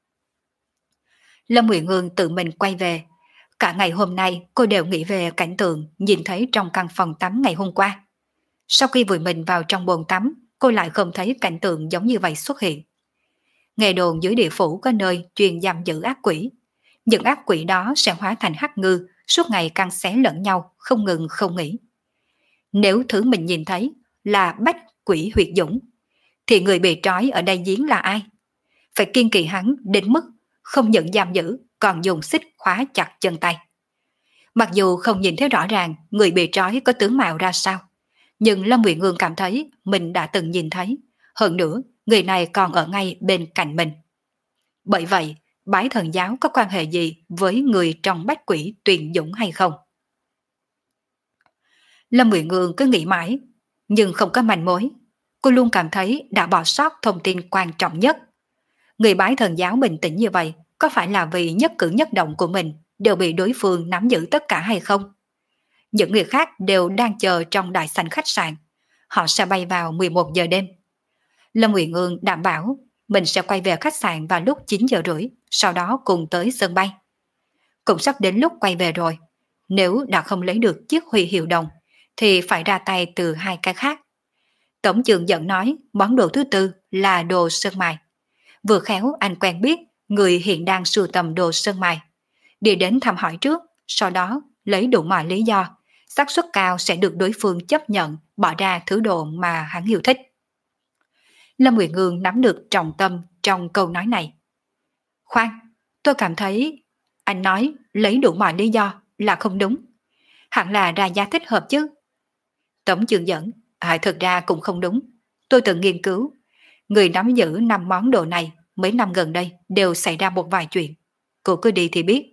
Lâm Uyển Ương tự mình quay về. Cả ngày hôm nay cô đều nghĩ về cảnh tượng nhìn thấy trong căn phòng tắm ngày hôm qua. Sau khi vùi mình vào trong bồn tắm, cô lại không thấy cảnh tượng giống như vậy xuất hiện. Nghe đồn dưới địa phủ có nơi chuyên giam giữ ác quỷ. Những ác quỷ đó sẽ hóa thành hắc ngư, suốt ngày cắn xé lẫn nhau, không ngừng không nghỉ. Nếu thứ mình nhìn thấy là bách quỷ huyệt dũng, thì người bị trói ở đây giếng là ai? Phải kiên kỵ hắn đến mức không những giam giữ, còn dùng xích khóa chặt chân tay. Mặc dù không nhìn thấy rõ ràng người bị trói có tướng mạo ra sao, nhưng Lâm Uyển Ương cảm thấy mình đã từng nhìn thấy, hơn nữa người này còn ở ngay bên cạnh mình. Bởi vậy, bái thần giáo có quan hệ gì với người trong bách quỷ Tuyền Dũng hay không? Lâm Uyển Ương cứ nghĩ mãi, nhưng không có manh mối. Cô luôn cảm thấy đã bỏ sót thông tin quan trọng nhất. Người bái thần giáo bình tĩnh như vậy, có phải là vì nhất cử nhất động của mình đều bị đối phương nắm giữ tất cả hay không? Những người khác đều đang chờ trong đại sảnh khách sạn. Họ sẽ bay vào 11 giờ đêm. Lâm Uyển Ương đảm bảo mình sẽ quay về khách sạn vào lúc 9 giờ rưỡi, sau đó cùng tới sân bay. cũng sắp đến lúc quay về rồi. Nếu đã không lấy được chiếc huy hiệu đồng, thì phải ra tay từ hai cái khác. Tổng trưởng dẫn nói món đồ thứ tư là đồ sơn mài. Vừa khéo anh quen biết người hiện đang sưu tầm đồ sơn mài. Đi đến thăm hỏi trước, sau đó lấy đủ mọi lý do, xác suất cao sẽ được đối phương chấp nhận bỏ ra thứ đồ mà hắn yêu thích. Lâm Nguyệt Ngương nắm được trọng tâm trong câu nói này. Khoan, tôi cảm thấy anh nói lấy đủ mọi lý do là không đúng. Hẳn là ra giá thích hợp chứ. Tổng trưởng dẫn, thực ra cũng không đúng. Tôi từng nghiên cứu, người nắm giữ 5 món đồ này mấy năm gần đây đều xảy ra một vài chuyện. Cô cứ đi thì biết.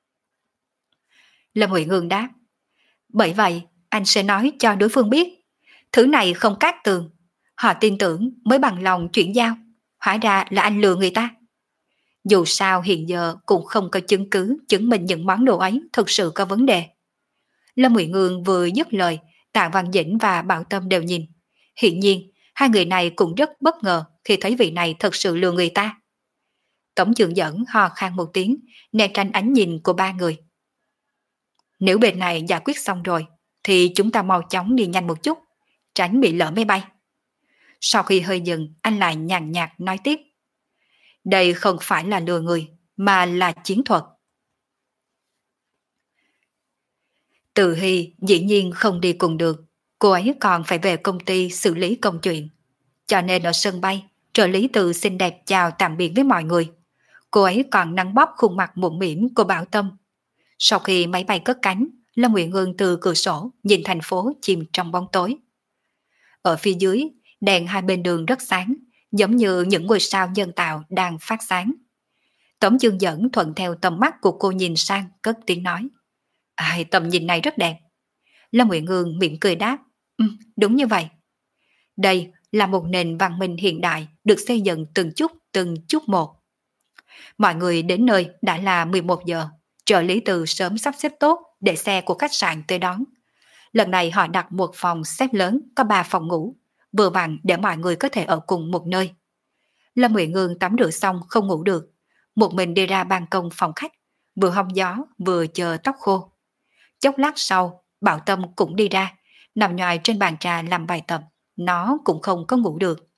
Lâm Huệ Ngương đáp. Bởi vậy, anh sẽ nói cho đối phương biết. Thứ này không cát tường. Họ tin tưởng mới bằng lòng chuyển giao. Hóa ra là anh lừa người ta. Dù sao hiện giờ cũng không có chứng cứ chứng minh những món đồ ấy thực sự có vấn đề. Lâm Ngụy Ngương vừa dứt lời, Tạ Văn Dĩnh và Bảo Tâm đều nhìn. Hiển nhiên, hai người này cũng rất bất ngờ khi thấy vị này thật sự lừa người ta. Tổng trưởng dẫn ho khan một tiếng, né tránh ánh nhìn của ba người. Nếu bên này giải quyết xong rồi, thì chúng ta mau chóng đi nhanh một chút, tránh bị lỡ máy bay. Sau khi hơi dừng, anh lại nhàn nhạt nói tiếp. Đây không phải là lừa người, mà là chiến thuật. Từ Hy dĩ nhiên không đi cùng được, cô ấy còn phải về công ty xử lý công chuyện. Cho nên ở sân bay, trợ lý Từ xinh đẹp chào tạm biệt với mọi người. Cô ấy còn nắng bóp khuôn mặt mũm mĩm của Bảo Tâm. Sau khi máy bay cất cánh, Lâm Nguyện Ngương từ cửa sổ nhìn thành phố chìm trong bóng tối. Ở phía dưới, đèn hai bên đường rất sáng, giống như những ngôi sao nhân tạo đang phát sáng. Tống Chương Dẫn thuận theo tầm mắt của cô nhìn sang, cất tiếng nói. Tầm nhìn này rất đẹp. Lâm Nguyện Ngương mỉm cười đáp. Đúng như vậy. Đây là một nền văn minh hiện đại được xây dựng từng chút một. Mọi người đến nơi đã là 11 giờ. Trợ lý Từ sớm sắp xếp tốt để xe của khách sạn tới đón. Lần này họ đặt một phòng xếp lớn có 3 phòng ngủ, vừa vặn để mọi người có thể ở cùng một nơi. Lâm Nguyện Ngương tắm rửa xong không ngủ được, một mình đi ra ban công phòng khách, vừa hong gió vừa chờ tóc khô. Chốc lát sau, Bảo Tâm cũng đi ra, nằm nhoài trên bàn trà làm bài tập, nó cũng không có ngủ được.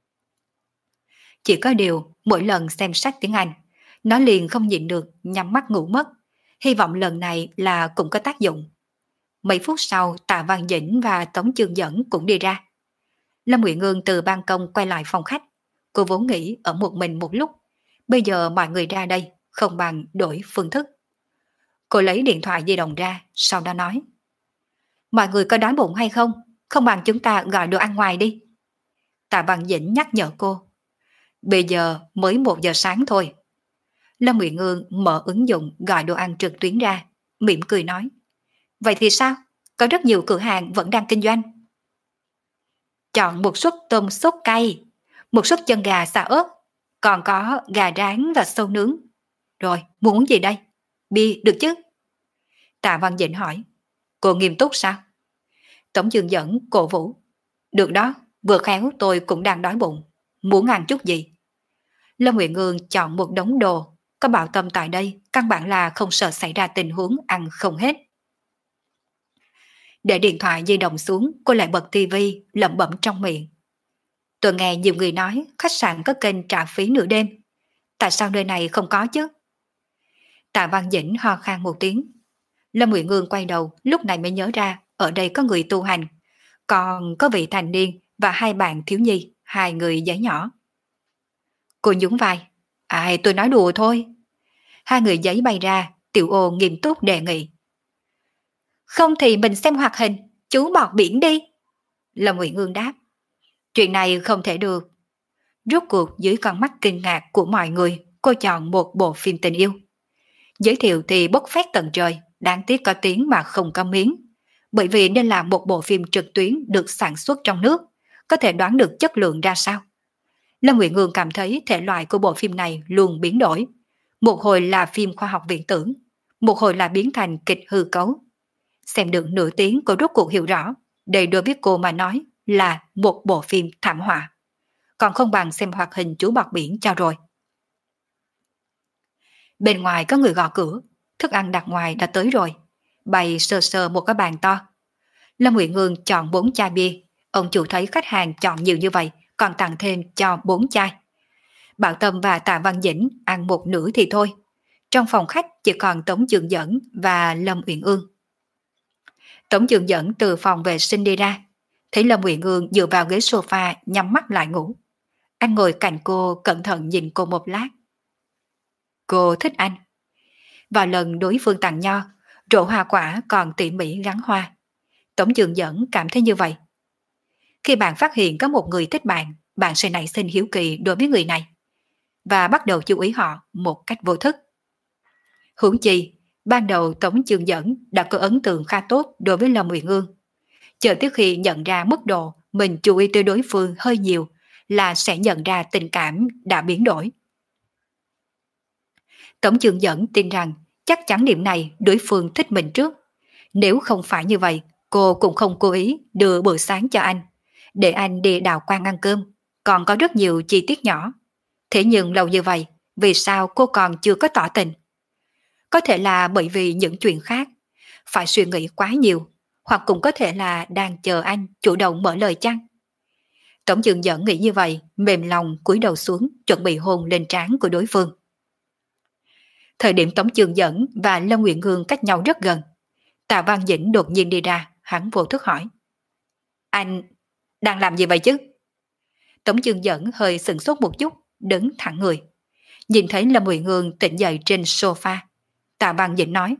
Chỉ có điều, mỗi lần xem sách tiếng Anh, nó liền không nhịn được nhắm mắt ngủ mất, hy vọng lần này là cũng có tác dụng. Mấy phút sau, Tạ Văn Dĩnh và Tống Chương Dẫn cũng đi ra. Lâm Nguyện Ngương từ ban công quay lại phòng khách. Cô vốn nghĩ ở một mình một lúc, bây giờ mọi người ra đây, không bằng đổi phương thức. Cô lấy điện thoại di động ra, sau đó nói. Mọi người có đói bụng hay không? Không bằng chúng ta gọi đồ ăn ngoài đi. Tạ Văn Dĩnh nhắc nhở cô. Bây giờ mới 1 giờ sáng thôi. Lâm Nguyện Ngương mở ứng dụng gọi đồ ăn trực tuyến ra, mỉm cười nói. Vậy thì sao? Có rất nhiều cửa hàng vẫn đang kinh doanh. Chọn một suất tôm sốt cay, một suất chân gà xào ớt, còn có gà rán và sâu nướng. Rồi, muốn gì đây? Bia được chứ? Tạ Văn Dĩnh hỏi. Cô nghiêm túc sao? Tổng Chương Dẫn cổ vũ. Được đó, vừa khéo tôi cũng đang đói bụng. Muốn ăn chút gì? Lâm Nguyện Ngương chọn một đống đồ. Có Bảo Tâm tại đây, căn bản là không sợ xảy ra tình huống ăn không hết. Để điện thoại di động xuống, cô lại bật tivi, lẩm bẩm trong miệng. Tôi nghe nhiều người nói khách sạn có kênh trả phí nửa đêm. Tại sao nơi này không có chứ? Tạ Văn Dĩnh ho khan một tiếng. Lâm Nguyện Ngương quay đầu, lúc này mới nhớ ra ở đây có người tu hành, còn có vị thành niên và 2 bạn thiếu nhi, 2 người giấy nhỏ. Cô nhún vai. Tôi nói đùa thôi. 2 người giấy bay ra, Tiểu Ô nghiêm túc đề nghị. Không thì mình xem hoạt hình, chú bọt biển đi. Lâm Nguyện Ngương đáp. Chuyện này không thể được. Rốt cuộc dưới con mắt kinh ngạc của mọi người, cô chọn một bộ phim tình yêu. Giới thiệu thì bốc phét tận trời, đáng tiếc có tiếng mà không có miếng. Bởi vì nên là một bộ phim trực tuyến được sản xuất trong nước, có thể đoán được chất lượng ra sao. Lâm Nguyện Ngương cảm thấy thể loại của bộ phim này luôn biến đổi. Một hồi là phim khoa học viễn tưởng, một hồi là biến thành kịch hư cấu. Xem được nửa tiếng cô rốt cuộc hiểu rõ, đây đối với cô mà nói là một bộ phim thảm họa. Còn không bằng xem hoạt hình chú bọt biển cho rồi. Bên ngoài có người gõ cửa. thức ăn đặt ngoài đã tới rồi. Bày sờ sờ một cái bàn to. Lâm Uyển Ương chọn 4 chai bia. Ông chủ thấy khách hàng chọn nhiều như vậy, còn tặng thêm cho 4 chai. Bảo Tâm và Tạ Văn Dĩnh ăn một nửa thì thôi. Trong phòng khách chỉ còn Tống Trường Dẫn và Lâm Uyển Ương. Tống Trường Dẫn từ phòng vệ sinh đi ra, thấy Lâm Uyển Ương dựa vào ghế sofa nhắm mắt lại ngủ. Anh ngồi cạnh cô cẩn thận nhìn cô một lát. Cô thích anh. Vào lần đối phương tặng nho, rổ hoa quả còn tỉ mỉ gắn hoa. Tống Trường Dẫn cảm thấy như vậy. Khi bạn phát hiện có một người thích bạn, bạn sẽ nảy sinh hiếu kỳ đối với người này và bắt đầu chú ý họ một cách vô thức. Huống chi, ban đầu Tống Trường Dẫn đã có ấn tượng khá tốt đối với Lâm Uyển Ương. Chờ tới khi nhận ra mức độ mình chú ý tới đối phương hơi nhiều là sẽ nhận ra tình cảm đã biến đổi. Tống Trường Dẫn tin rằng chắc chắn điểm này đối phương thích mình trước. Nếu không phải như vậy, cô cũng không cố ý đưa bữa sáng cho anh, để anh đi đào quang ăn cơm, còn có rất nhiều chi tiết nhỏ. Thế nhưng lâu như vậy, vì sao cô còn chưa có tỏ tình? Có thể là bởi vì những chuyện khác, phải suy nghĩ quá nhiều, hoặc cũng có thể là đang chờ anh chủ động mở lời chăng? Tống Trường Dẫn nghĩ như vậy, mềm lòng cúi đầu xuống, chuẩn bị hôn lên trán của đối phương. Thời điểm Tống Trường Dẫn và Lâm Uyển Ương cách nhau rất gần, Tạ Văn Dĩnh đột nhiên đi ra, hắn vô thức hỏi. Anh đang làm gì vậy chứ? Tống Trường Dẫn hơi sửng sốt một chút, đứng thẳng người. Nhìn thấy Lâm Uyển Ương tỉnh dậy trên sofa, Tạ Văn Dĩnh nói.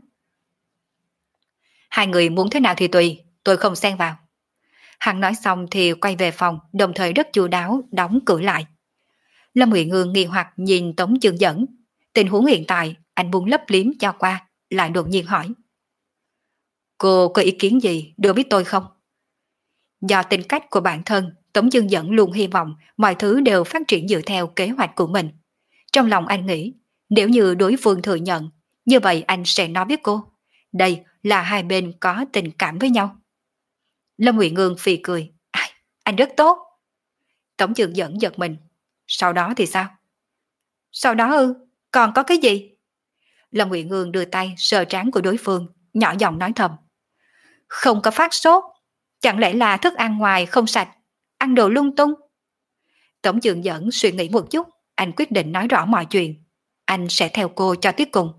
Hai người muốn thế nào thì tùy, tôi không xen vào. Hắn nói xong thì quay về phòng, đồng thời rất chu đáo đóng cửa lại. Lâm Uyển Ương nghi hoặc nhìn Tống Trường Dẫn. Tình huống hiện tại anh muốn lấp liếm cho qua, lại đột nhiên hỏi. Cô có ý kiến gì đối với tôi không? Do tính cách của bản thân, Tống Dương Dẫn luôn hy vọng mọi thứ đều phát triển dựa theo kế hoạch của mình. Trong lòng anh nghĩ, nếu như đối phương thừa nhận, như vậy anh sẽ nói với cô. Đây là hai bên có tình cảm với nhau. Lâm Uyển Ương phì cười. Anh rất tốt. Tống Dương Dẫn giật mình. Sau đó thì sao? Sau đó còn có cái gì? Lâm Uyển Ương đưa tay sờ trán của đối phương, nhỏ giọng nói thầm. Không có phát sốt. Chẳng lẽ là thức ăn ngoài không sạch, ăn đồ lung tung? Tống Dương Dẫn suy nghĩ một chút, anh quyết định nói rõ mọi chuyện. Anh sẽ theo cô cho tới cùng.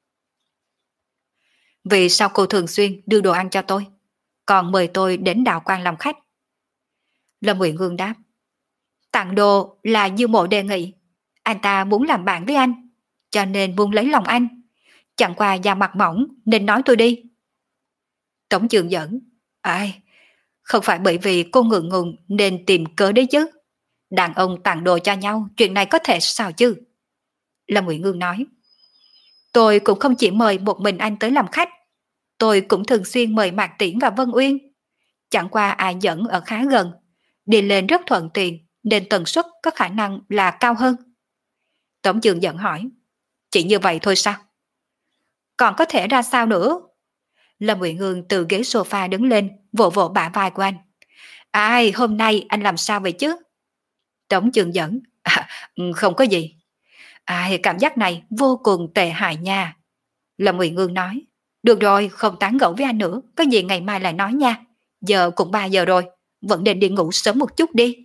Vì sao cô thường xuyên đưa đồ ăn cho tôi, còn mời tôi đến Đạo Quan làm khách? Lâm Uyển Ương đáp. Tặng đồ là Dư Mộ đề nghị. Anh ta muốn làm bạn với anh, cho nên muốn lấy lòng anh. Chẳng qua da mặt mỏng nên nói tôi đi. Tống Dương Dẫn. Không phải bởi vì cô ngượng ngùng nên tìm cớ đấy chứ. Đàn ông tặng đồ cho nhau, chuyện này có thể sao chứ? Lâm Uyển Ương nói. Tôi cũng không chỉ mời một mình anh tới làm khách. Tôi cũng thường xuyên mời Mạc Tiễn và Vân Uyên. Chẳng qua ai dẫn ở khá gần, đi lên rất thuận tiện, nên tần suất có khả năng là cao hơn. Tống Dương Dẫn hỏi. Chỉ như vậy thôi sao? Còn có thể ra sao nữa? Lâm Uyển Ương từ ghế sofa đứng lên, vỗ vỗ bả vai của anh. Hôm nay anh làm sao vậy chứ? Tống Dương Dẫn. Không có gì. Cảm giác này vô cùng tệ hại nha. Lâm Uyển Ương nói. Được rồi, không tán gẫu với anh nữa, có gì ngày mai lại nói nha. Giờ cũng 3 giờ rồi, vẫn nên đi ngủ sớm một chút đi.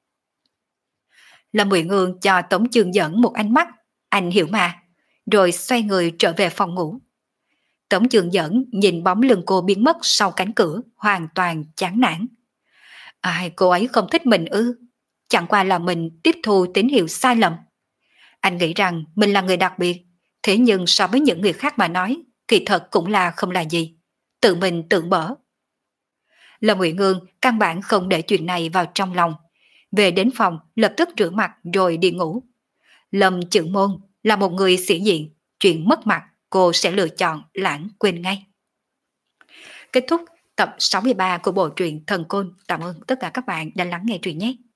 Lâm Uyển Ương cho Tống Dương Dẫn một ánh mắt, anh hiểu mà, rồi xoay người trở về phòng ngủ. Tống Dương Dẫn nhìn bóng lưng cô biến mất sau cánh cửa, hoàn toàn chán nản. Cô ấy không thích mình ư? Chẳng qua là mình tiếp thu tín hiệu sai lầm. Anh nghĩ rằng mình là người đặc biệt, thế nhưng so với những người khác mà nói, kỳ thật cũng là không là gì. Tự mình tự bỡ. Lâm Uyển Ương căn bản không để chuyện này vào trong lòng. Về đến phòng, lập tức rửa mặt rồi đi ngủ. Lâm Chữ Môn là một người sĩ diện, chuyện mất mặt cô sẽ lựa chọn lãng quên ngay. Kết thúc tập 63 của bộ truyện Thần Côn. Cảm ơn tất cả các bạn đã lắng nghe truyện nhé.